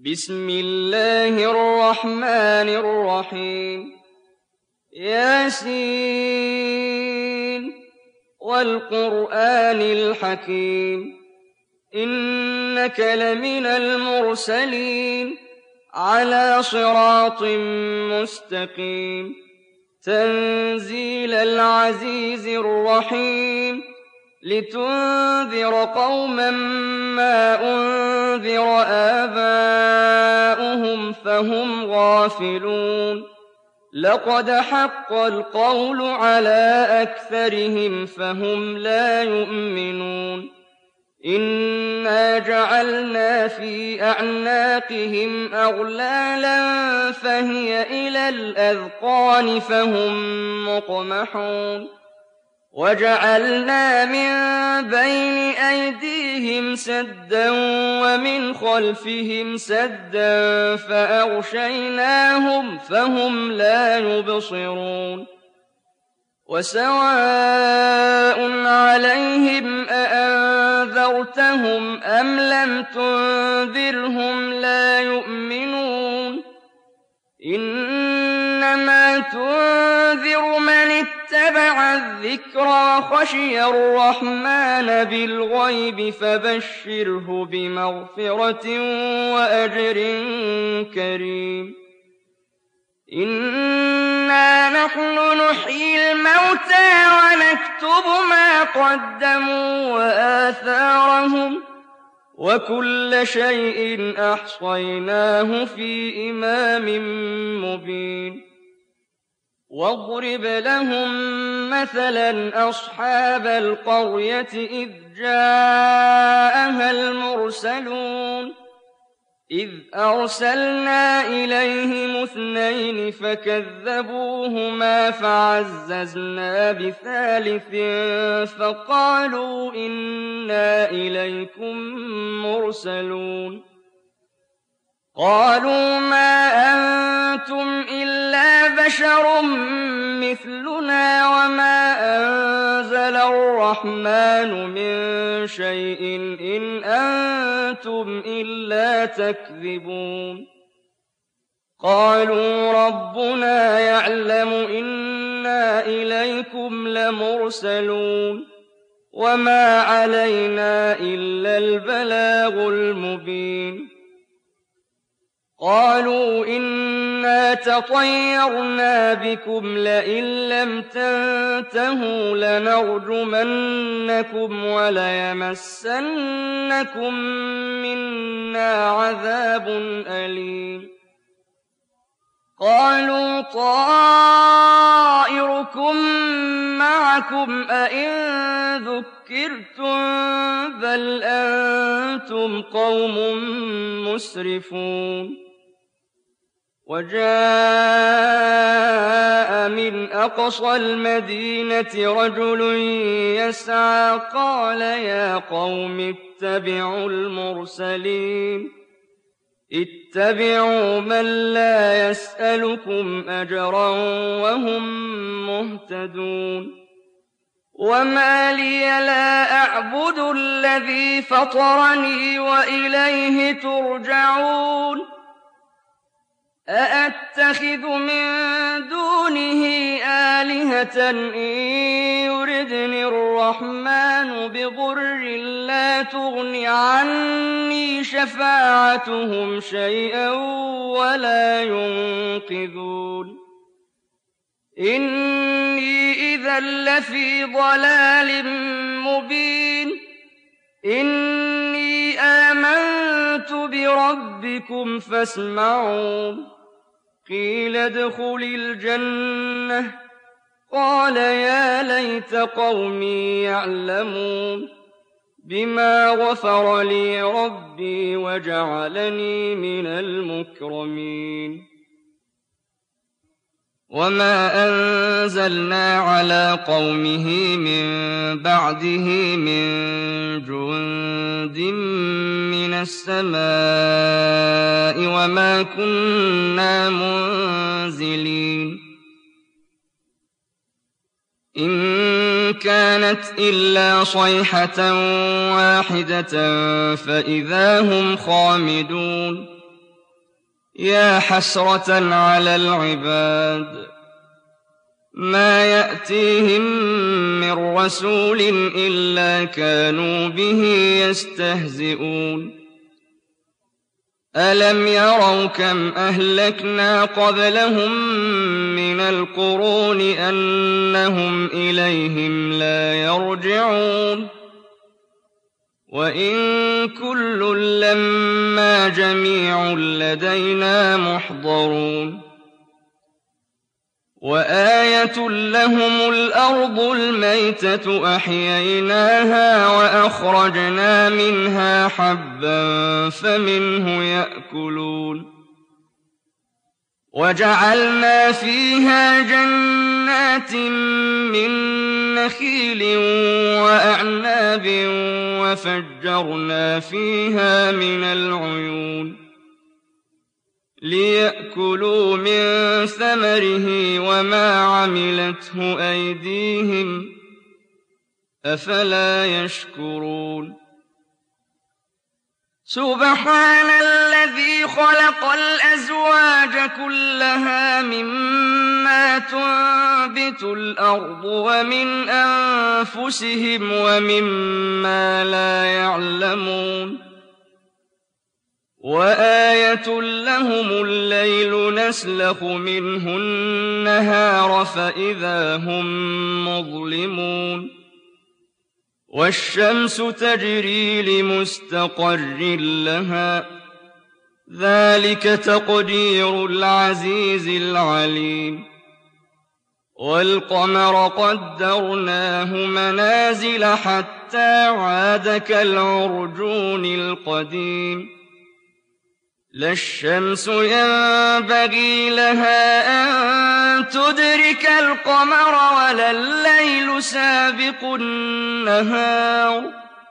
بسم الله الرحمن الرحيم ياسين والقرآن الحكيم إنك لمن المرسلين على صراط مستقيم تنزيل العزيز الرحيم لتنذر قوما ما أنذر آباؤهم فهم غافلون لقد حق القول على أكثرهم فهم لا يؤمنون إنا جعلنا في أعناقهم أغلالا فهي إلى الأذقان فهم مقمحون وجعلنا من بين أيديهم سدا ومن خلفهم سدا فأغشيناهم فهم لا يبصرون وسواء عليهم أأنذرتهم أم لم تنذرهم لا يؤمنون إنما تنذر من اتبع الذكر وخشي الرحمن بالغيب فبشره بمغفرة وأجر كريم إنا نحن نحيي الموتى ونكتب ما قدموا وآثارهم وكل شيء أحصيناه في إمام مبين واضرب لهم مثلا أصحاب القرية إذ جاءها المرسلون إذ أرسلنا إليهم 2 فكذبوهما فعززنا ب3 فقالوا إنا إليكم مرسلون قالوا ما أنتم إلا بشر مثلنا وما أنزل الرحمن من شيء إن أنتم إلا تكذبون قالوا ربنا يعلم إنا إليكم لمرسلون وما علينا إلا البلاغ المبين قالوا إنا تطيرنا بكم لئن لم تنتهوا لنرجمنكم وليمسنكم منا عذاب أليم قالوا طائركم معكم أئن ذكرتم بل أنتم قوم مسرفون وجاء من أقصى المدينة رجل يسعى قال يا قوم اتبعوا المرسلين اتبعوا من لا يسألكم أجرا وهم مهتدون وما لي لا أعبد الذي فطرني وإليه ترجعون أأتخذ من دونه آلهة إن يردني الرحمن بضر لا تغن عني شفاعتهم شيئا ولا ينقذون إني إذا لفي ضلال مبين إني آمنت بربكم فاسمعون قيل ادخل الجنة قال يا ليت قومي يعلمون بما غفر لي ربي وجعلني من المكرمين وما أنزلنا على قومه من بعده من جند من السماء وما كنا منزلين إن كانت إلا صيحة واحدة فإذا هم خامدون يا حسرة على العباد ما يأتيهم من رسول إلا كانوا به يستهزئون ألم يروا كم أهلكنا قبلهم من القرون أنهم إليهم لا يرجعون وإن كل لما جميع لدينا محضرون وآية لهم الأرض الميتة أحييناها وأخرجنا منها حبا فمنه يأكلون وجعلنا فيها جنات من نخيل وأعناب وفجرنا فيها من العيون ليأكلوا من ثمره وما عملته أيديهم أفلا يشكرون سبحان الذي خلق الأزواج كلها مما تنبت الأرض ومن أنفسهم ومما لا يعلمون وآية لهم الليل نسلخ منه النهار فإذا هم مظلمون والشمس تجري لمستقر لها ذلك تقدير العزيز العليم والقمر قدرناه منازل حتى عاد كالعرجون القديم لا الشمس ينبغي لها أن تدرك القمر ولا الليل سابق النهار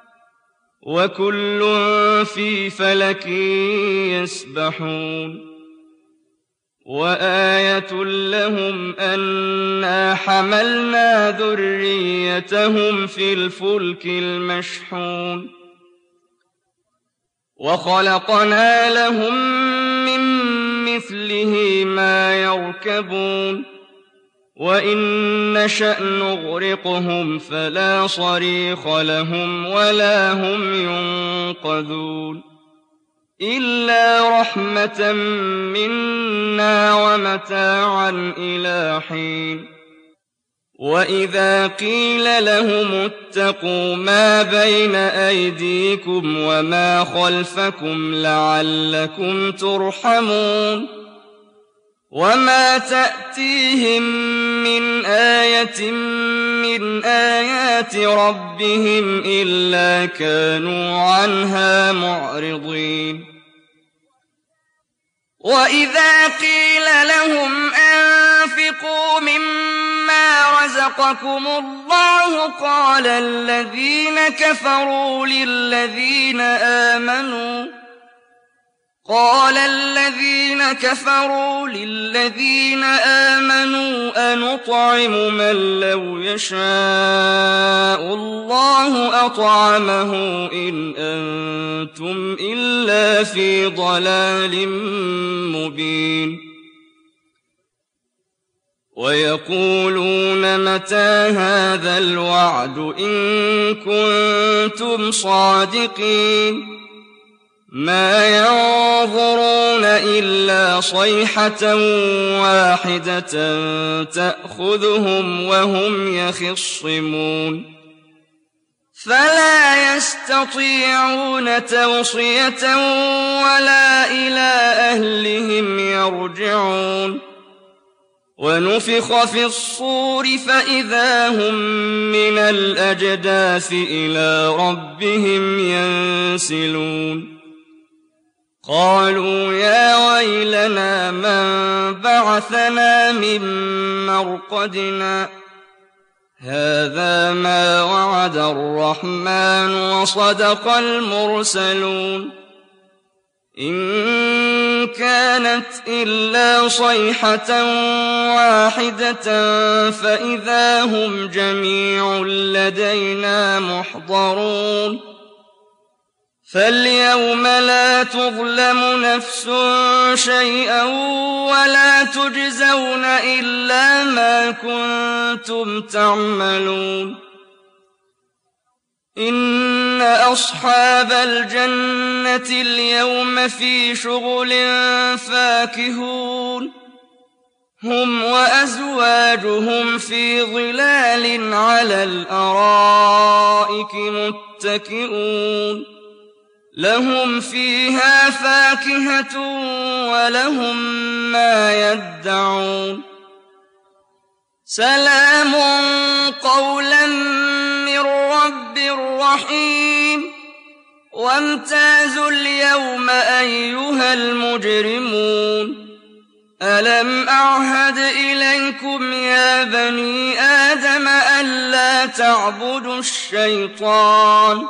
وكل في فلك يسبحون وآية لهم أنا حملنا ذريتهم في الفلك المشحون وخلقنا لهم من مثله ما يركبون وإن نشأ نغرقهم فلا صريخ لهم ولا هم ينقذون إلا رحمة منا ومتاعا إلى حين وإذا قيل لهم اتقوا ما بين أيديكم وما خلفكم لعلكم ترحمون وما تأتيهم من آية من آيات ربهم إلا كانوا عنها معرضين وإذا قيل لهم أنفقوا مما رزقكم الله قال الذين كفروا للذين آمنوا أنطعم من لو يشاء الله أطعمه إن أنتم إلا في ضلال مبين ويقولون متى هذا الوعد إن كنتم صادقين ما ينظرون إلا صيحة واحدة تأخذهم وهم يخصمون فلا يستطيعون توصية ولا إلى أهلهم يرجعون ونفخ في الصور فإذا هم من الأجداث إلى ربهم ينسلون قالوا يا ويلنا من بعثنا من مرقدنا هذا ما وعد الرحمن وصدق المرسلون إن كانت إلا صيحة واحدة فإذا هم جميع لدينا محضرون فاليوم لا تظلم نفس شيئا ولا تجزون إلا ما كنتم تعملون إن أصحاب الجنة اليوم في شغل فاكهون هم وأزواجهم في ظلال على الأرائك متكئون لهم فيها فاكهة ولهم ما يدعون سلام قولا من رب رحيم وامتازوا اليوم أيها المجرمون ألم أعهد إليكم يا بني آدم ألا تعبدوا الشيطان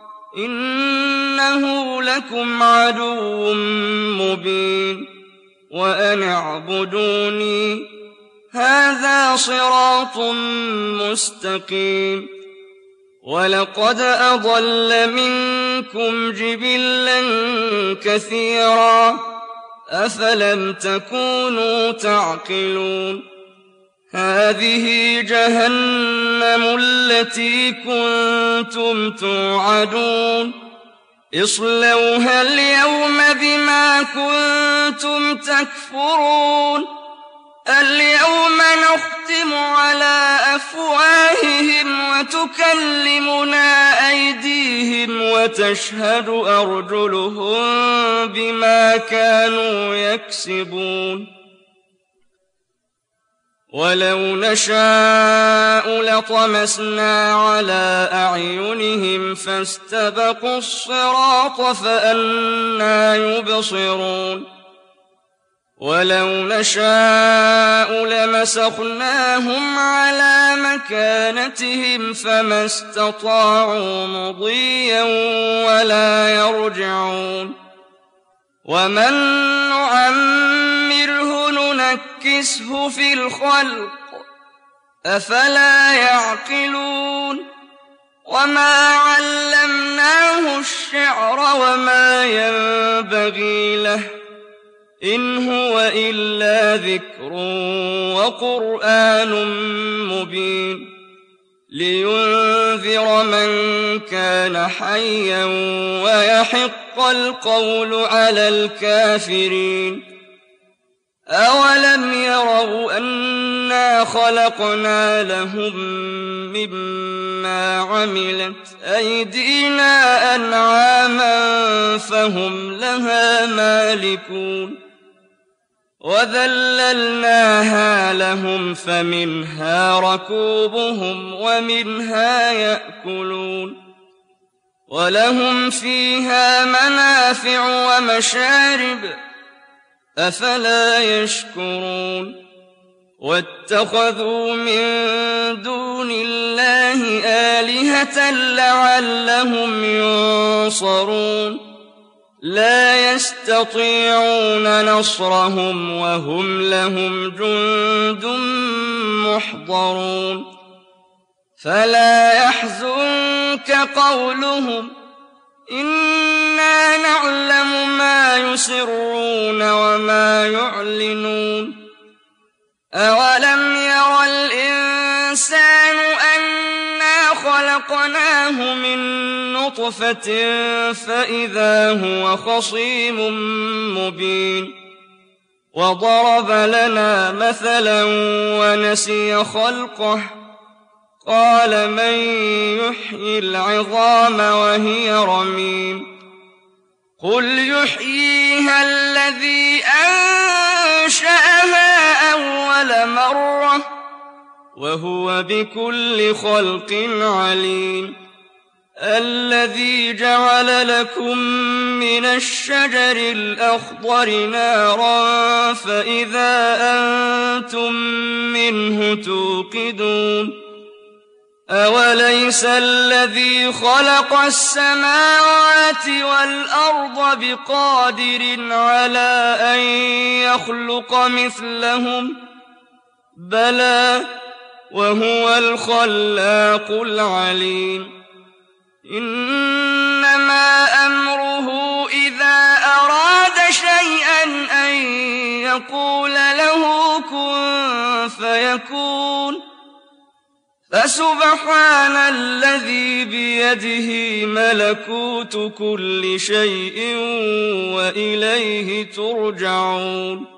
إنه لكم عدو مبين وأن اعبدوني هذا صراط مستقيم ولقد أضل منكم جبلا كثيرا أفلم تكونوا تعقلون هذه جهنم التي كنتم توعدون اصلوها اليوم بما كنتم تكفرون اليوم نختم على أفواههم وتكلمنا أيديهم وتشهد أرجلهم بما كانوا يكسبون ولو نشاء لطمسنا على أعينهم فاستبقوا الصراط فأنى يبصرون ولو نشاء لمسخناهم على مكانتهم فما استطاعوا مضيا ولا يرجعون ومن نعمره ننكسه في الخلق أفلا يعقلون وما علمناه الشعر وما ينبغي له إن هو إلا ذكر وقرآن مبين لينذر من كان حيا ويحق القول على الكافرين أولم يروا أنا خلقنا لهم مما عملت أيدينا أنعاما فهم لها مالكون وذللناها لهم فمنها ركوبهم ومنها يأكلون ولهم فيها منافع ومشارب أفلا يشكرون واتخذوا من دون الله آلهة لعلهم ينصرون لا يستطيعون نصرهم وهم لهم جند محضرون فلا يحزنك قولهم إنا نعلم ما يسرون وما يعلنون أولم ير الإنسان أنا خلقناه من نطفة فإذا هو خصيم مبين وضرب لنا مثلا ونسي خلقه قال من يحيي العظام وهي رميم قل يحييها الذي أنشأها أول مرة وهو بكل خلق عليم الذي جعل لكم من الشجر الأخضر نارا فإذا أنتم منه توقدون أوليس الذي خلق السماوات والأرض بقادر على أن يخلق مثلهم بلى وهو الخلاق العليم إنما أمره إذا أراد شيئا أن يقول له كن فيكون فسبحان الذي بيده ملكوت كل شيء وإليه ترجعون